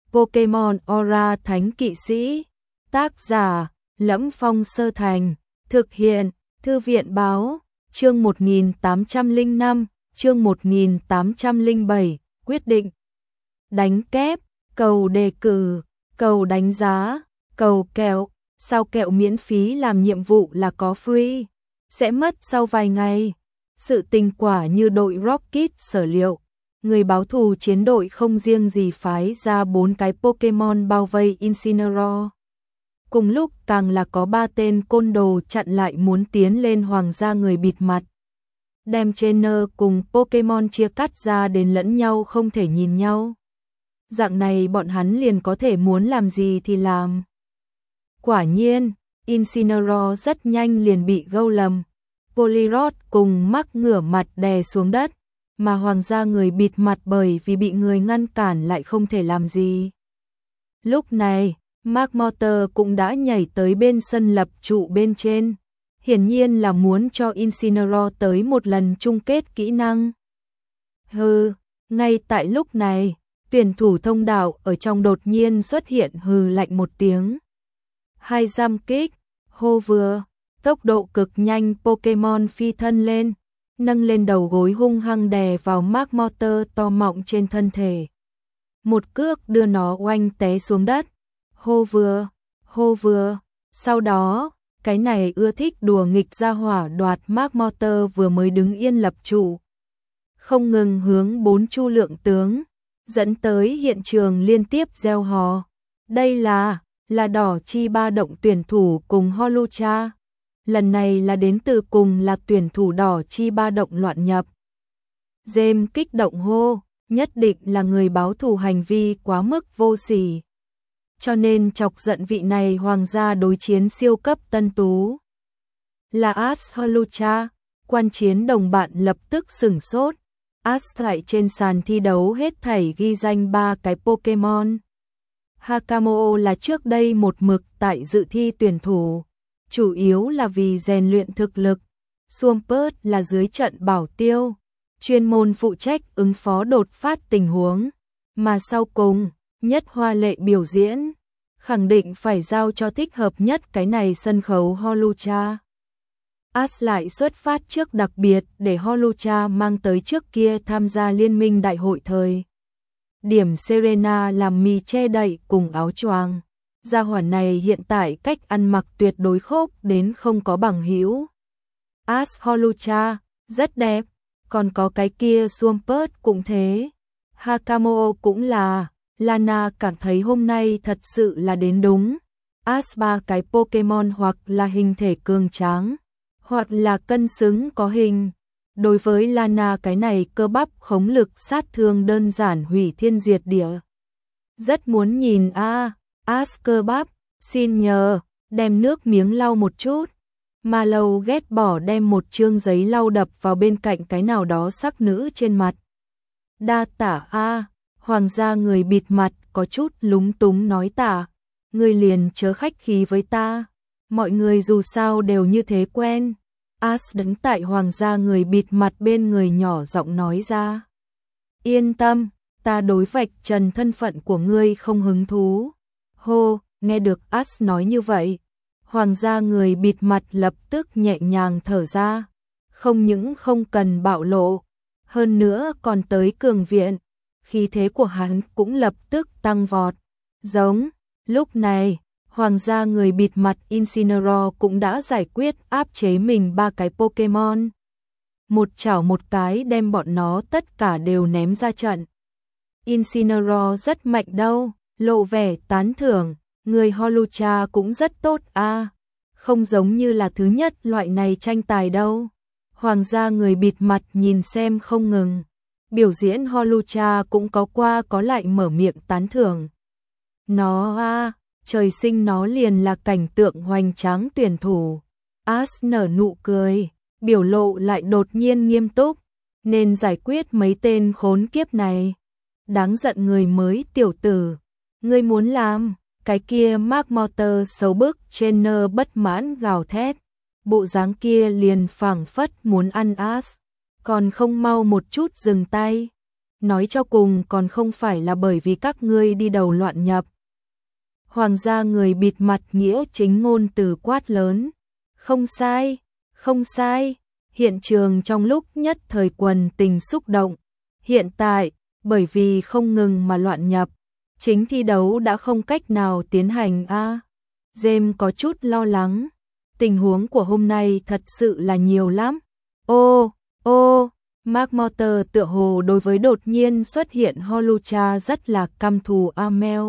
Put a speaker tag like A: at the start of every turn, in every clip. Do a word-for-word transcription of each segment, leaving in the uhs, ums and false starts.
A: Pokemon Aura Thánh Kỵ Sĩ. Tác giả: Lẫm Phong Sơ Thành. Thực hiện: Thư viện báo. Chương một nghìn tám trăm lẻ năm, chương một nghìn tám trăm lẻ bảy. Quyết định. Đánh kép, cầu đề cử, cầu đánh giá, cầu kẹo. Sao kẹo miễn phí làm nhiệm vụ là có free, sẽ mất sau vài ngày. Sự tình quả như đội Rocket sở liệu. Người báo thù chiến đội không riêng gì phái ra bốn cái Pokemon bao vây Incineroar. Cùng lúc càng là có ba tên côn đồ chặn lại muốn tiến lên hoàng gia người bịt mặt. Đem trainer cùng Pokemon chia cắt ra đến lẫn nhau không thể nhìn nhau. Dạng này bọn hắn liền có thể muốn làm gì thì làm. Quả nhiên, Incineroar rất nhanh liền bị Golem, Poliwrath cùng Mach ngửa mặt đè xuống đất, mà hoàng gia người bịt mặt bởi vì bị người ngăn cản lại không thể làm gì. Lúc này, Magmortar cũng đã nhảy tới bên sân lập trụ bên trên, hiển nhiên là muốn cho Incineroar tới một lần chung kết kỹ năng. Hừ, ngay tại lúc này, tuyển thủ thông đạo ở trong đột nhiên xuất hiện hừ lạnh một tiếng. Hai giam kích, hô vừa, tốc độ cực nhanh Pokemon phi thân lên, nâng lên đầu gối hung hăng đè vào Magmortar to mọng trên thân thể. Một cước đưa nó oanh té xuống đất. Hô vừa, hô vừa, sau đó, cái này ưa thích đùa nghịch ra hỏa đoạt Magmortar vừa mới đứng yên lập trụ. Không ngừng hướng bốn chu lượng tướng, dẫn tới hiện trường liên tiếp reo hò. Đây là, là đỏ chi ba động tuyển thủ cùng Holucha. Lần này là đến từ cùng là tuyển thủ đỏ chi ba động loạn nhập. James kích động hô, nhất định là người báo thù hành vi quá mức vô sỉ. Cho nên chọc giận vị này hoàng gia đối chiến siêu cấp tân tú. Là Ash Holucha, quan chiến đồng bạn lập tức sửng sốt. Ash tại trên sàn thi đấu hết thảy ghi danh ba cái Pokemon. Hakamo là trước đây một mực tại dự thi tuyển thủ, chủ yếu là vì rèn luyện thực lực. Swampert là dưới trận bảo tiêu, chuyên môn phụ trách ứng phó đột phát tình huống, mà sau cùng, nhất hoa lệ biểu diễn, khẳng định phải giao cho thích hợp nhất cái này sân khấu Holucha. Ash lại xuất phát trước đặc biệt để Holucha mang tới trước kia tham gia liên minh đại hội thời. Điểm Serena làm mì che đậy cùng áo choàng. Gia hỏa này hiện tại cách ăn mặc tuyệt đối khốc đến không có bằng hữu. Ash Holucha, rất đẹp, còn có cái kia Swampert cũng thế. Hakamo cũng là, Lana cảm thấy hôm nay thật sự là đến đúng. Ash ba cái Pokemon hoặc là hình thể cường tráng, hoặc là cân xứng có hình. Đối với Lana cái này cơ bắp khống lực sát thương đơn giản hủy thiên diệt địa. Rất muốn nhìn a, à, Ash cơ bắp, xin nhờ, đem nước miếng lau một chút. Mà lâu ghét bỏ đem một chương giấy lau đập vào bên cạnh cái nào đó sắc nữ trên mặt. Đa tả a, à, hoàng gia người bịt mặt có chút lúng túng nói tả, người liền chớ khách khí với ta, mọi người dù sao đều như thế quen. Ash đứng tại hoàng gia người bịt mặt bên người nhỏ giọng nói ra. Yên tâm, ta đối vạch trần thân phận của ngươi không hứng thú. Hô, nghe được Ash nói như vậy, hoàng gia người bịt mặt lập tức nhẹ nhàng thở ra. Không những không cần bạo lộ, hơn nữa còn tới cường viện, khí thế của hắn cũng lập tức tăng vọt. Giống, lúc này, hoàng gia người bịt mặt Incineroar cũng đã giải quyết áp chế mình ba cái Pokemon. Một chảo một cái đem bọn nó tất cả đều ném ra trận. Incineroar rất mạnh đâu, lộ vẻ tán thưởng, người Holucha cũng rất tốt a, à, không giống như là thứ nhất loại này tranh tài đâu. Hoàng gia người bịt mặt nhìn xem không ngừng. Biểu diễn Holucha cũng có qua có lại mở miệng tán thưởng. Nó a, à, trời sinh nó liền là cảnh tượng hoành tráng tuyển thủ. Ash nở nụ cười, biểu lộ lại đột nhiên nghiêm túc, nên giải quyết mấy tên khốn kiếp này. Đáng giận người mới tiểu tử, ngươi muốn làm, cái kia Magmortar xấu bức trainer bất mãn gào thét, bộ dáng kia liền phảng phất muốn ăn Ash, còn không mau một chút dừng tay. nói cho cùng còn không phải là bởi vì các ngươi đi đầu loạn nhập. Hoàng gia người bịt mặt nghĩa chính ngôn từ quát lớn. Không sai, không sai. Hiện trường trong lúc nhất thời quần tình xúc động. Hiện tại, bởi vì không ngừng mà loạn nhập, chính thi đấu đã không cách nào tiến hành a. À, James có chút lo lắng. Tình huống của hôm nay thật sự là nhiều lắm. Ô, ô, Mark Motter tựa hồ đối với đột nhiên xuất hiện Holucha rất là căm thù Amel.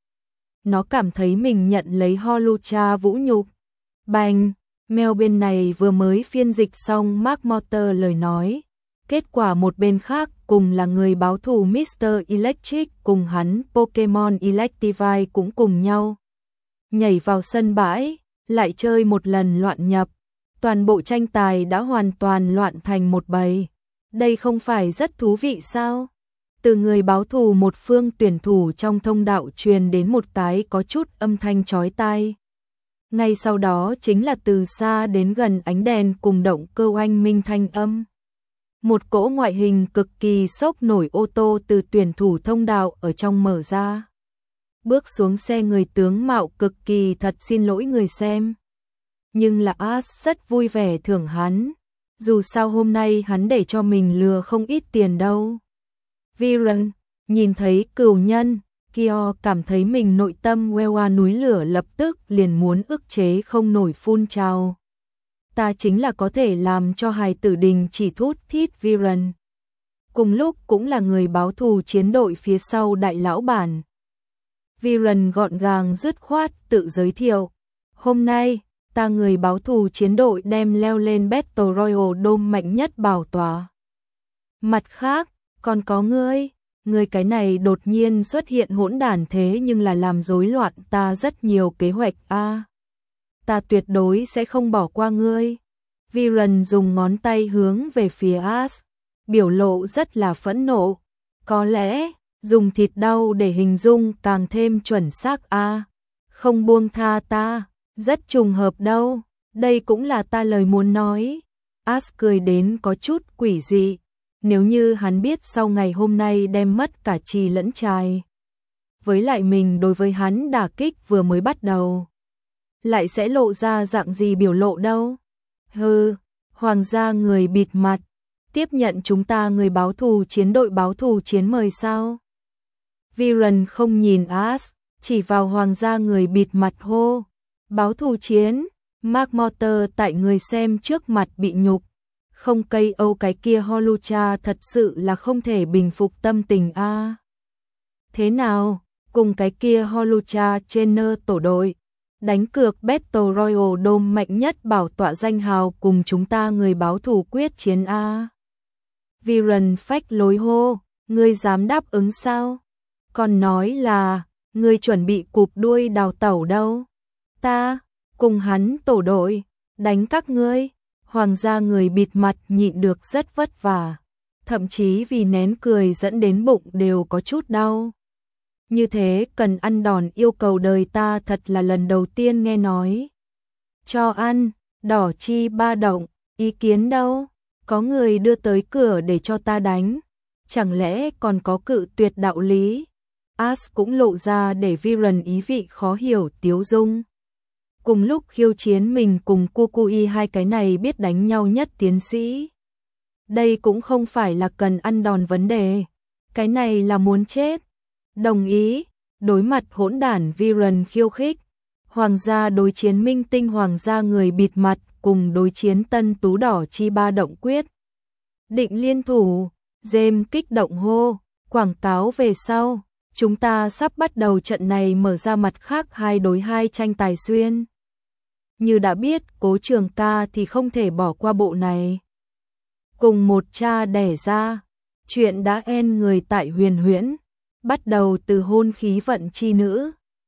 A: Nó cảm thấy mình nhận lấy Holucha vũ nhục. Bành, Mel bên này vừa mới phiên dịch xong Mark Motter lời nói. Kết quả một bên khác cùng là người báo thù mít tơ Electric cùng hắn Pokemon Electivire cũng cùng nhau nhảy vào sân bãi, lại chơi một lần loạn nhập. Toàn bộ tranh tài đã hoàn toàn loạn thành một bầy. Đây không phải rất thú vị sao? Từ người báo thù một phương tuyển thủ trong thông đạo truyền đến một cái có chút âm thanh chói tai. Ngay sau đó chính là từ xa đến gần ánh đèn cùng động cơ oanh minh thanh âm. Một cỗ ngoại hình cực kỳ sốc nổi ô tô từ tuyển thủ thông đạo ở trong mở ra. Bước xuống xe người tướng mạo cực kỳ thật xin lỗi người xem. Nhưng là Ash rất vui vẻ thưởng hắn. Dù sao hôm nay hắn để cho mình lừa không ít tiền đâu. Viren, nhìn thấy cừu nhân, Kyo cảm thấy mình nội tâm queo qua núi lửa lập tức liền muốn ức chế không nổi phun trào. Ta chính là có thể làm cho hài tử đình chỉ thút thít Viren. Cùng lúc cũng là người báo thù chiến đội phía sau đại lão bản. Viren gọn gàng dứt khoát tự giới thiệu. Hôm nay, ta người báo thù chiến đội đem leo lên Battle Royale Dome mạnh nhất bảo tòa. Mặt khác, còn có ngươi, ngươi cái này đột nhiên xuất hiện hỗn đản thế nhưng là làm rối loạn ta rất nhiều kế hoạch a. À, ta tuyệt đối sẽ không bỏ qua ngươi. Viren dùng ngón tay hướng về phía Ash, biểu lộ rất là phẫn nộ. Có lẽ, dùng thịt đau để hình dung càng thêm chuẩn xác a. À, không buông tha ta, rất trùng hợp đâu, đây cũng là ta lời muốn nói. Ash cười đến có chút quỷ dị. Nếu như hắn biết sau ngày hôm nay đem mất cả trì lẫn trai, với lại mình đối với hắn đả kích vừa mới bắt đầu, lại sẽ lộ ra dạng gì biểu lộ đâu. Hừ, hoàng gia người bịt mặt, tiếp nhận chúng ta người báo thù chiến đội báo thù chiến mời sao? Viren không nhìn Ash, chỉ vào hoàng gia người bịt mặt hô. Báo thù chiến, Mark Motter tại người xem trước mặt bị nhục. Không cây âu cái kia Holucha thật sự là không thể bình phục tâm tình a. À, thế nào, cùng cái kia Holucha trainer tổ đội, đánh cược Battle Royale Dome mạnh nhất bảo tọa danh hào cùng chúng ta người báo thù quyết chiến a. À, Viren phách lối hô, ngươi dám đáp ứng sao? Còn nói là, ngươi chuẩn bị cụp đuôi đào tẩu đâu? Ta, cùng hắn tổ đội, đánh các ngươi. Hoàng gia người bịt mặt nhịn được rất vất vả, thậm chí vì nén cười dẫn đến bụng đều có chút đau. Như thế cần ăn đòn yêu cầu đời ta thật là lần đầu tiên nghe nói. Cho ăn, đỏ chi ba động, ý kiến đâu? Có người đưa tới cửa để cho ta đánh, chẳng lẽ còn có cự tuyệt đạo lý? Ash cũng lộ ra để Viren ý vị khó hiểu tiếu dung. Cùng lúc khiêu chiến mình cùng Kukui hai cái này biết đánh nhau nhất tiến sĩ. Đây cũng không phải là cần ăn đòn vấn đề. Cái này là muốn chết. Đồng ý, đối mặt hỗn đản Viren khiêu khích. Hoàng gia đối chiến minh tinh hoàng gia người bịt mặt cùng đối chiến tân tú đỏ chi ba động quyết. Định liên thủ, James kích động hô, quảng cáo về sau. Chúng ta sắp bắt đầu trận này mở ra mặt khác hai đối hai tranh tài xuyên. Như đã biết Cố Trường Ca thì không thể bỏ qua bộ này. Cùng một cha đẻ ra, chuyện đã en người tại huyền huyễn, bắt đầu từ hôn khí vận chi nữ.